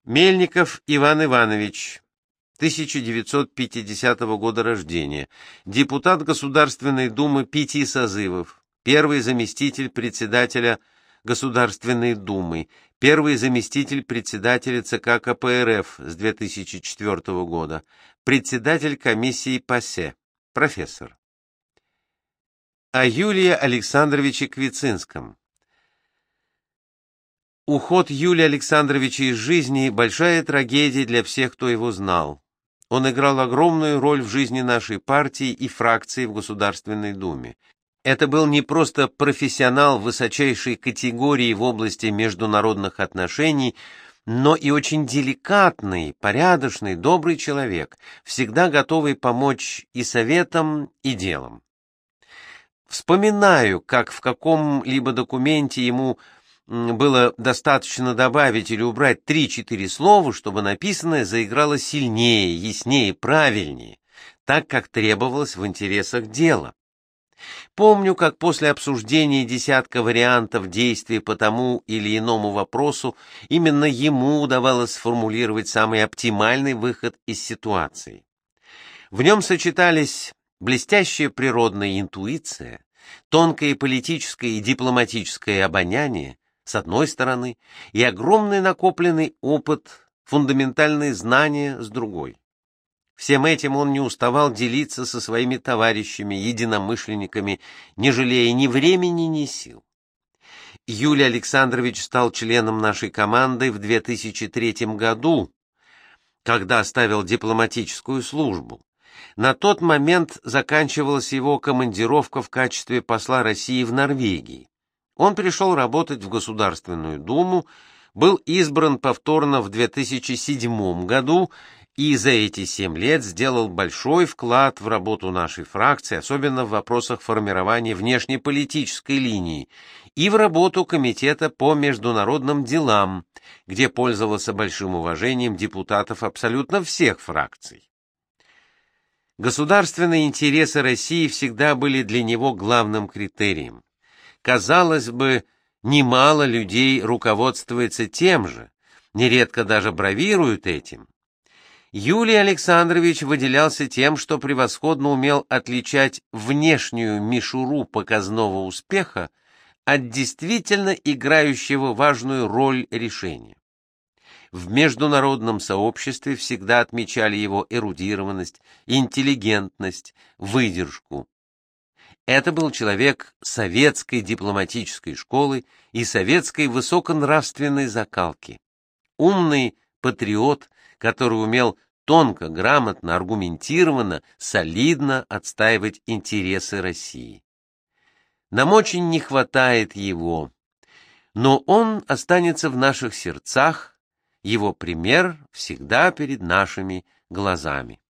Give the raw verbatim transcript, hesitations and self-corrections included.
Мельников Иван Иванович, тысяча девятьсот пятидесятого года рождения, депутат Государственной Думы пяти созывов, первый заместитель председателя Государственной Думы, первый заместитель председателя ЦК КПРФ с две тысячи четвёртого года, председатель комиссии ПАСЕ, профессор. О Юлии Александровиче Квицинском. Уход Юлия Александровича из жизни – большая трагедия для всех, кто его знал. Он играл огромную роль в жизни нашей партии и фракции в Государственной Думе. Это был не просто профессионал высочайшей категории в области международных отношений, но и очень деликатный, порядочный, добрый человек, всегда готовый помочь и советом, и делом. Вспоминаю, как в каком-либо документе ему было достаточно добавить или убрать три-четыре слова, чтобы написанное заиграло сильнее, яснее, правильнее, так, как требовалось в интересах дела. Помню, как после обсуждения десятка вариантов действий по тому или иному вопросу именно ему удавалось сформулировать самый оптимальный выход из ситуации. В нем сочетались блестящая природная интуиция, тонкое политическое и дипломатическое обоняние, с одной стороны, и огромный накопленный опыт, фундаментальные знания с другой. Всем этим он не уставал делиться со своими товарищами, единомышленниками, не жалея ни времени, ни сил. Юлий Александрович стал членом нашей команды в две тысячи третьем году, когда оставил дипломатическую службу. На тот момент заканчивалась его командировка в качестве посла России в Норвегии. Он пришел работать в Государственную Думу, был избран повторно в две тысячи седьмом году и за эти семь лет сделал большой вклад в работу нашей фракции, особенно в вопросах формирования внешнеполитической линии, и в работу Комитета по международным делам, где пользовался большим уважением депутатов абсолютно всех фракций. Государственные интересы России всегда были для него главным критерием. Казалось бы, немало людей руководствуется тем же, нередко даже бравируют этим. Юлий Александрович выделялся тем, что превосходно умел отличать внешнюю мишуру показного успеха от действительно играющего важную роль решения. В международном сообществе всегда отмечали его эрудированность, интеллигентность, выдержку. Это был человек советской дипломатической школы и советской высоконравственной закалки. Умный патриот, который умел тонко, грамотно, аргументированно, солидно отстаивать интересы России. Нам очень не хватает его, но он останется в наших сердцах, его пример всегда перед нашими глазами.